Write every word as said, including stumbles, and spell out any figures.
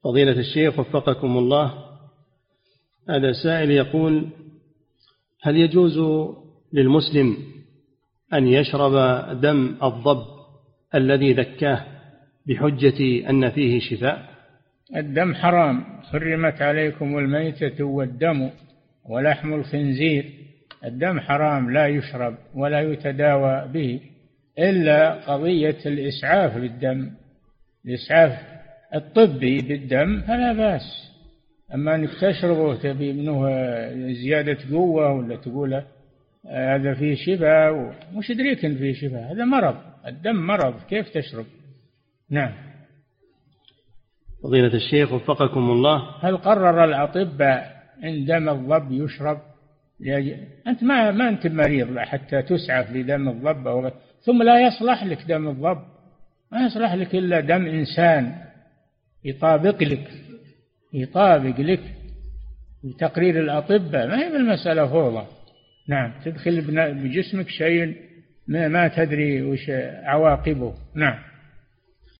فضيلة الشيخ وفقكم الله، هذا سائل يقول: هل يجوز للمسلم أن يشرب دم الضب الذي ذكاه بحجة أن فيه شفاء؟ الدم حرام، حرمت عليكم الميتة والدم ولحم الخنزير. الدم حرام لا يشرب ولا يتداوى به، إلا قضية الإسعاف بالدم، الإسعاف الطبي بالدم فلا بأس. أما أنك تشربه تبي منه زيادة قوة ولا تقول هذا فيه شفاء، وش يدريك إن فيه شفاء؟ هذا مرض، الدم مرض، كيف تشرب؟ نعم. فضيلة الشيخ وفقكم الله، هل قرر الأطباء إن دم الضب يشرب؟ أنت ما ما أنت مريض حتى تسعف لدم الضب أو... ثم لا يصلح لك دم الضب، ما يصلح لك إلا دم إنسان يطابق لك يطابق لك بتقرير الأطباء، ما هي بالمسألة فوضى. نعم، تدخل بجسمك شيء ما, ما تدري وش عواقبه. نعم.